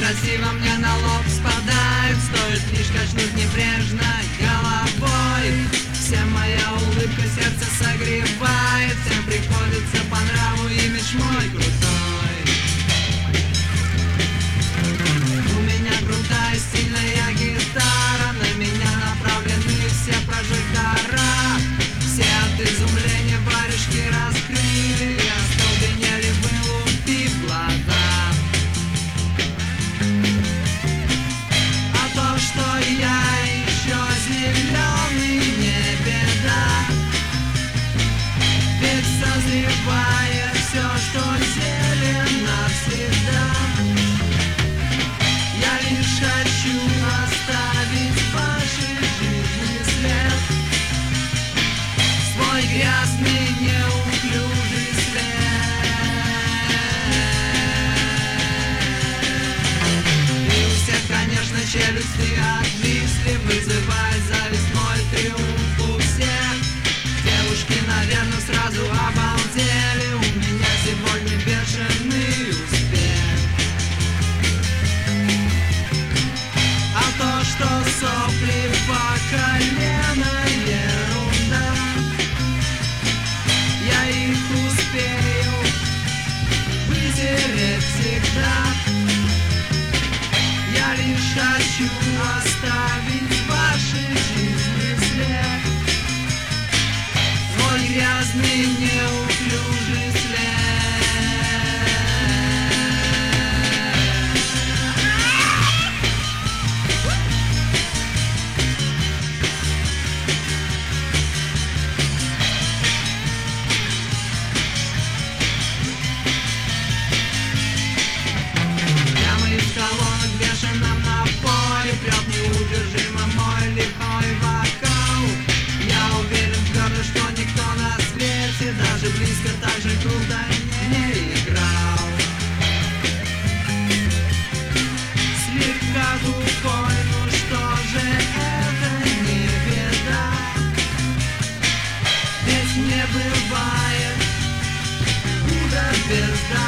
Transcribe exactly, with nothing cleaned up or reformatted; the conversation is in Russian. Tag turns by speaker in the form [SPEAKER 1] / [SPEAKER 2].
[SPEAKER 1] красиво мне на лоб спадает, стоит лишь качнуть небрежно головой. Всем моя улыбка сердце согревает, всем приходится по нраву имидж мой крутой. У меня крутая стильная гитара, на меня направлены все прожектора. Все от изумления варежки раскрыли, остолбенели, вылупив глаза. А то, что я еще зеленый, не беда, ведь созревает все, что зелено всегда. Я лишь хочу оставить в вашей жизни след, свой грязный, неуклюжий след. И у всех, конечно, челюсти отвисли, вызывая зависть, мой триумф у всех. Девушки, наверное, сразу обалдели, у меня сегодня бешеный успех. А то, что сопли по колено, ерунда, я их успею вытереть всегда. Я лишь хочу оставить в вашей жизни след, свой грязный, неуклюжий след. Колонок в бешеном напоре прет неудержимо мой лихой вокал. Я уверен твердо, что никто на свете даже близко так же круто не играл. Слегка тупой, ну что же это не беда, ведь не бывает худо без добра.